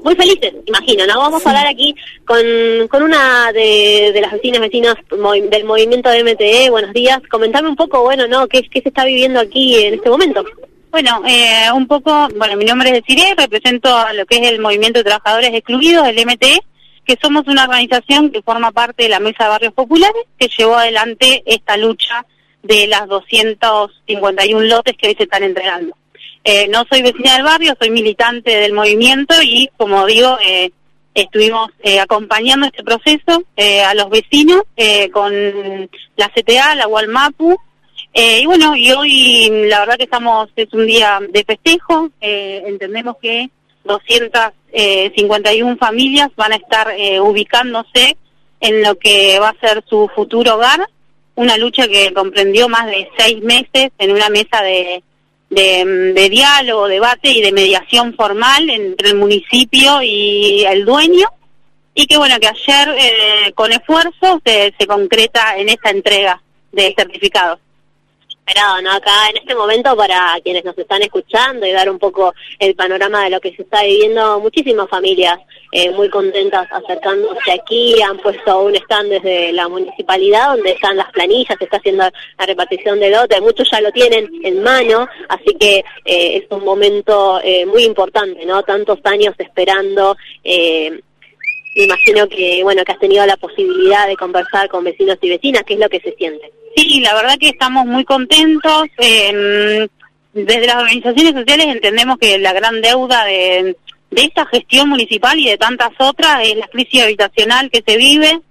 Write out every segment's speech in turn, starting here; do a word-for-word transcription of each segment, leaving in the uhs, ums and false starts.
muy felices, imagino, ¿no? Vamos a hablar aquí con, con una de, de las vecinas, vecinos movi- del movimiento de M T E. Buenos días. Comentame un poco, bueno, ¿no? ¿Qué, qué se está viviendo aquí en este momento? Bueno, eh, un poco, bueno, mi nombre es Desiree, represento a lo que es el Movimiento de Trabajadores Excluidos, el M T E, que somos una organización que forma parte de la Mesa de Barrios Populares, que llevó adelante esta lucha de las doscientos cincuenta y uno lotes que hoy se están entregando. Eh, no soy vecina del barrio, soy militante del movimiento y, como digo, eh, estuvimos eh, acompañando este proceso eh, a los vecinos eh, con la C T A, la Gualmapu, eh, y bueno, y hoy la verdad que estamos, es un día de festejo, eh, entendemos que doscientas cincuenta y una familias van a estar eh, ubicándose en lo que va a ser su futuro hogar, una lucha que comprendió más de seis meses en una mesa de De, de diálogo, debate y de mediación formal entre el municipio y el dueño, y que bueno, que ayer eh, con esfuerzo se, se concreta en esta entrega de certificados. Esperado, ¿no? Acá en este momento, para quienes nos están escuchando y dar un poco el panorama de lo que se está viviendo, muchísimas familias eh, muy contentas acercándose aquí, han puesto un stand desde la municipalidad donde están las planillas, se está haciendo la repartición de lotes, muchos ya lo tienen en mano, así que eh, es un momento eh, muy importante, ¿no? Tantos años esperando. eh, Me imagino que, bueno, que has tenido la posibilidad de conversar con vecinos y vecinas, ¿qué es lo que se siente? Sí, la verdad que estamos muy contentos. Eh, desde las organizaciones sociales entendemos que la gran deuda de, de esta gestión municipal y de tantas otras es la crisis habitacional que se vive.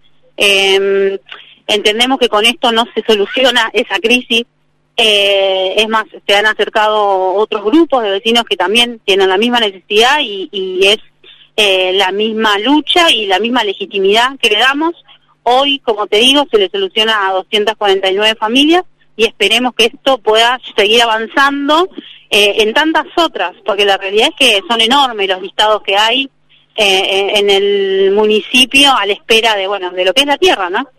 Eh, entendemos que con esto no se soluciona esa crisis. Eh, es más, se han acercado otros grupos de vecinos que también tienen la misma necesidad y, y es Eh, la misma lucha y la misma legitimidad que le damos. Hoy, como te digo, se le soluciona a doscientas cuarenta y nueve familias y esperemos que esto pueda seguir avanzando eh, en tantas otras, porque la realidad es que son enormes los listados que hay eh, en el municipio a la espera de, bueno, de lo que es la tierra, ¿no?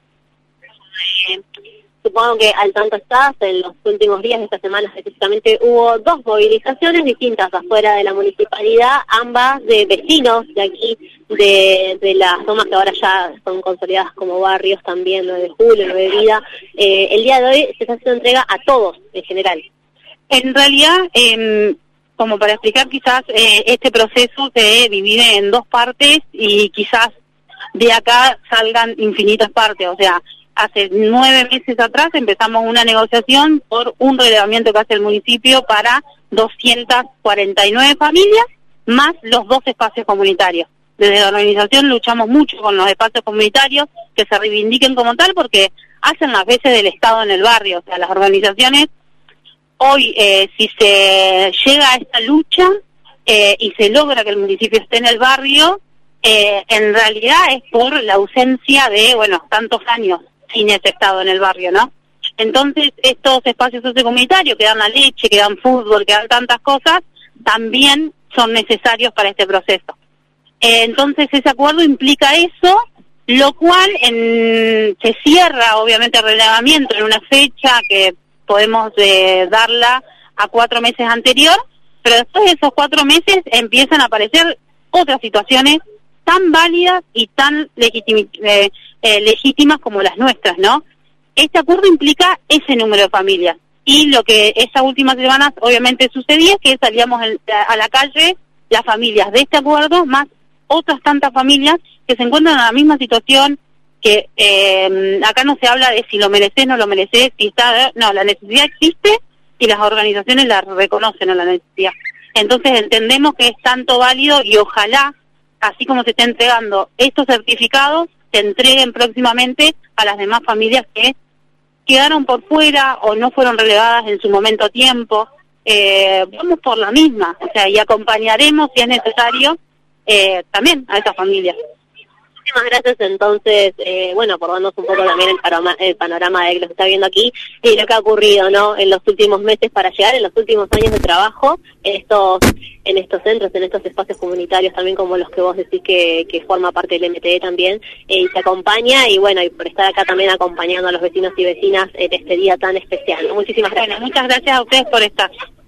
Eh, Supongo que al tanto estás, en los últimos días de esta semana específicamente hubo dos movilizaciones distintas afuera de la municipalidad, ambas de vecinos de aquí, de, de las zonas que ahora ya son consolidadas como barrios también, nueve de julio, nueve de vida. Eh, el día de hoy se está haciendo entrega a todos en general. En realidad, eh, como para explicar quizás, eh, este proceso se divide en dos partes y quizás de acá salgan infinitas partes, o sea, hace nueve meses atrás empezamos una negociación por un relevamiento que hace el municipio para doscientas cuarenta y nueve familias, más los dos espacios comunitarios. Desde la organización luchamos mucho con los espacios comunitarios que se reivindiquen como tal porque hacen las veces del Estado en el barrio. O sea, las organizaciones, hoy eh, si se llega a esta lucha eh, y se logra que el municipio esté en el barrio, eh, en realidad es por la ausencia de, bueno, tantos años sin ese Estado en el barrio, ¿no? Entonces, estos espacios sociocomunitarios que dan la leche, que dan fútbol, que dan tantas cosas, también son necesarios para este proceso. Eh, entonces, ese acuerdo implica eso, lo cual en, se cierra, obviamente, el relevamiento en una fecha que podemos eh, darla a cuatro meses anterior, pero después de esos cuatro meses empiezan a aparecer otras situaciones tan válidas y tan legitimi- eh, eh, legítimas como las nuestras, ¿no? Este acuerdo implica ese número de familias y lo que estas últimas semanas obviamente sucedía es que salíamos el, a la calle las familias de este acuerdo más otras tantas familias que se encuentran en la misma situación, que eh, acá no se habla de si lo mereces, no lo mereces, si está, no, la necesidad existe y las organizaciones la reconocen a la necesidad. Entonces entendemos que es tanto válido y ojalá, así como se está entregando estos certificados, se entreguen próximamente a las demás familias que quedaron por fuera o no fueron relegadas en su momento a tiempo. Eh, vamos por la misma, o sea, y acompañaremos, si es necesario, eh, también a esas familias. Muchísimas gracias entonces, eh, bueno, por darnos un poco también el panorama, el panorama de lo que está viendo aquí y lo que ha ocurrido, ¿no?, en los últimos meses para llegar, en los últimos años de trabajo, en estos en estos centros, en estos espacios comunitarios también como los que vos decís que, que forma parte del M T E también, eh, y se acompaña, y bueno, y por estar acá también acompañando a los vecinos y vecinas en este día tan especial. Muchísimas gracias. Bueno, muchas gracias a ustedes por estar.